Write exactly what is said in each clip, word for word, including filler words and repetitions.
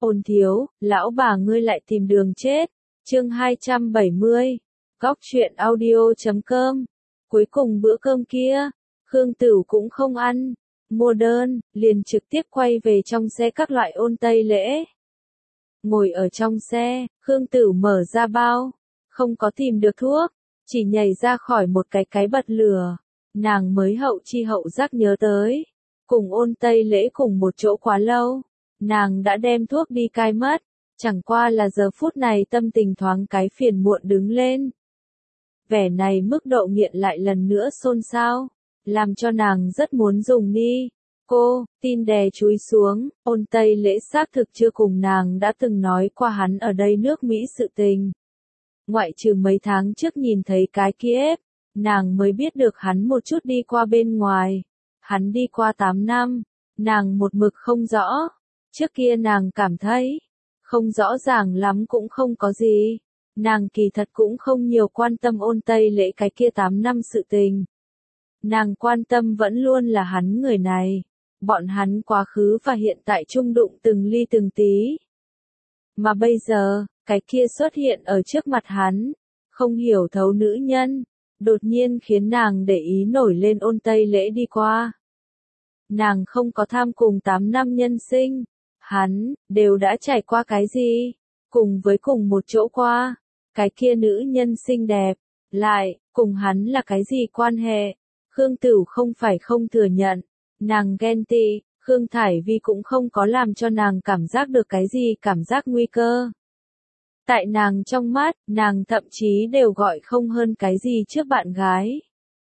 Ôn thiếu, lão bà ngươi lại tìm đường chết. Chương hai trăm bảy mươi. Góc truyện audio chấm com. Cuối cùng bữa cơm kia, Khương Tửu cũng không ăn, mua đơn, liền trực tiếp quay về trong xe các loại ôn tây lễ. Ngồi ở trong xe, Khương Tửu mở ra bao, không có tìm được thuốc, chỉ nhảy ra khỏi một cái cái bật lửa. Nàng mới hậu chi hậu giác nhớ tới, cùng ôn tây lễ cùng một chỗ quá lâu, nàng đã đem thuốc đi cai mất, chẳng qua là giờ phút này tâm tình thoáng cái phiền muộn đứng lên. Vẻ này mức độ nghiện lại lần nữa xôn xao, làm cho nàng rất muốn dùng ni. Cô, tin đè chúi xuống, ôn tây lễ xác thực chưa cùng nàng đã từng nói qua hắn ở đây nước Mỹ sự tình. Ngoại trừ mấy tháng trước nhìn thấy cái kia, nàng mới biết được hắn một chút đi qua bên ngoài. Hắn đi qua tám năm, nàng một mực không rõ. Trước kia nàng cảm thấy, không rõ ràng lắm cũng không có gì. Nàng kỳ thật cũng không nhiều quan tâm ôn tây lễ cái kia tám năm sự tình. Nàng quan tâm vẫn luôn là hắn người này. Bọn hắn quá khứ và hiện tại chung đụng từng ly từng tí. Mà bây giờ, cái kia xuất hiện ở trước mặt hắn, không hiểu thấu nữ nhân, đột nhiên khiến nàng để ý nổi lên ôn tây lễ đi qua. Nàng không có tham cùng tám năm nhân sinh, hắn, đều đã trải qua cái gì, cùng với cùng một chỗ qua, cái kia nữ nhân xinh đẹp, lại, cùng hắn là cái gì quan hệ, Khương Tửu không phải không thừa nhận, nàng ghen tị, Khương Thải Vi cũng không có làm cho nàng cảm giác được cái gì cảm giác nguy cơ. Tại nàng trong mắt, nàng thậm chí đều gọi không hơn cái gì trước bạn gái.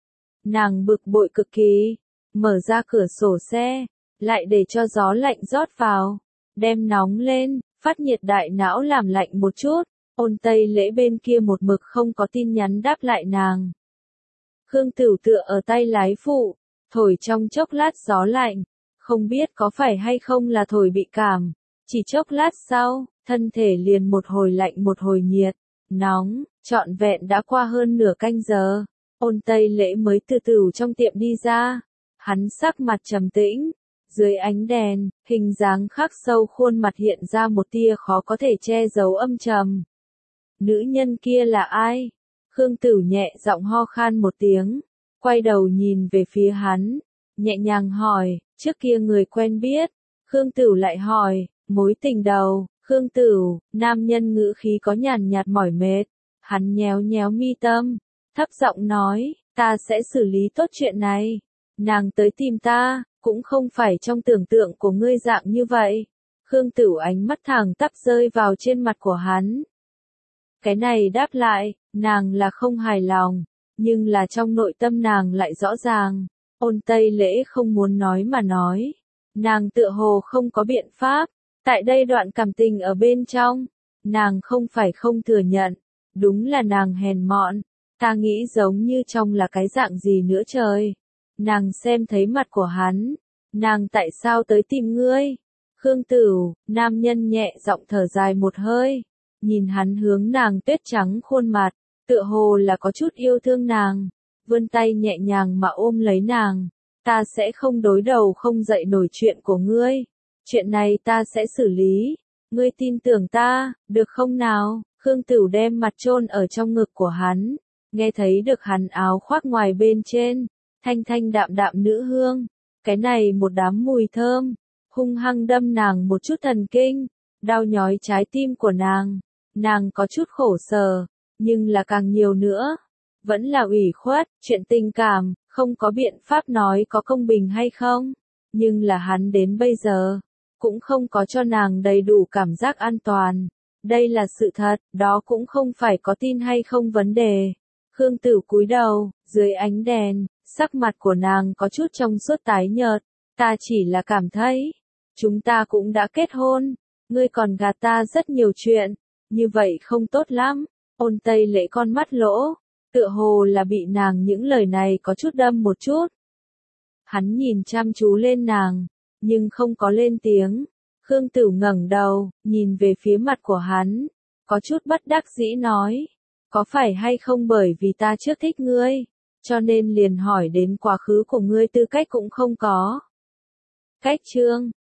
Nàng bực bội cực kỳ, mở ra cửa sổ xe, lại để cho gió lạnh rót vào, đem nóng lên, phát nhiệt đại não làm lạnh một chút, ôn tây lễ bên kia một mực không có tin nhắn đáp lại nàng. Khương Tửu tựa ở tay lái phụ, thổi trong chốc lát gió lạnh, không biết có phải hay không là thổi bị cảm, chỉ chốc lát sau, thân thể liền một hồi lạnh một hồi nhiệt, nóng, trọn vẹn đã qua hơn nửa canh giờ, ôn tây lễ mới từ từ trong tiệm đi ra, hắn sắc mặt trầm tĩnh, dưới ánh đèn, hình dáng khắc sâu khuôn mặt hiện ra một tia khó có thể che giấu âm trầm. Nữ nhân kia là ai? Khương Tửu nhẹ giọng ho khan một tiếng, quay đầu nhìn về phía hắn, nhẹ nhàng hỏi, trước kia người quen biết, Khương Tửu lại hỏi, mối tình đầu, Khương Tửu, nam nhân ngữ khí có nhàn nhạt mỏi mệt, hắn nhéo nhéo mi tâm, thấp giọng nói, ta sẽ xử lý tốt chuyện này, nàng tới tìm ta, cũng không phải trong tưởng tượng của ngươi dạng như vậy. Khương Tửu ánh mắt thẳng tắp rơi vào trên mặt của hắn. Cái này đáp lại, nàng là không hài lòng, nhưng là trong nội tâm nàng lại rõ ràng, ôn tây lễ không muốn nói mà nói. Nàng tựa hồ không có biện pháp, tại đây đoạn cảm tình ở bên trong, nàng không phải không thừa nhận, đúng là nàng hèn mọn, ta nghĩ giống như trong là cái dạng gì nữa trời. Nàng xem thấy mặt của hắn, nàng tại sao tới tìm ngươi? Khương Tửu, nam nhân nhẹ giọng thở dài một hơi, nhìn hắn hướng nàng tuyết trắng khuôn mặt, tựa hồ là có chút yêu thương nàng, vươn tay nhẹ nhàng mà ôm lấy nàng, ta sẽ không đối đầu không dậy nổi chuyện của ngươi, chuyện này ta sẽ xử lý, ngươi tin tưởng ta, được không nào? Khương Tửu đem mặt chôn ở trong ngực của hắn, nghe thấy được hắn áo khoác ngoài bên trên, thanh thanh đạm đạm nữ hương, cái này một đám mùi thơm, hung hăng đâm nàng một chút thần kinh, đau nhói trái tim của nàng, nàng có chút khổ sở, nhưng là càng nhiều nữa, vẫn là ủy khuất, chuyện tình cảm, không có biện pháp nói có công bình hay không, nhưng là hắn đến bây giờ, cũng không có cho nàng đầy đủ cảm giác an toàn, đây là sự thật, đó cũng không phải có tin hay không vấn đề. Khương Tửu cúi đầu, dưới ánh đèn, sắc mặt của nàng có chút trong suốt tái nhợt, ta chỉ là cảm thấy, chúng ta cũng đã kết hôn, ngươi còn gạt ta rất nhiều chuyện, như vậy không tốt lắm, ôn tây lễ con mắt lỗ, tựa hồ là bị nàng những lời này có chút đâm một chút. Hắn nhìn chăm chú lên nàng, nhưng không có lên tiếng, Khương Tửu ngẩng đầu, nhìn về phía mặt của hắn, có chút bất đắc dĩ nói, có phải hay không bởi vì ta trước thích ngươi, cho nên liền hỏi đến quá khứ của ngươi tư cách cũng không có. Cách chương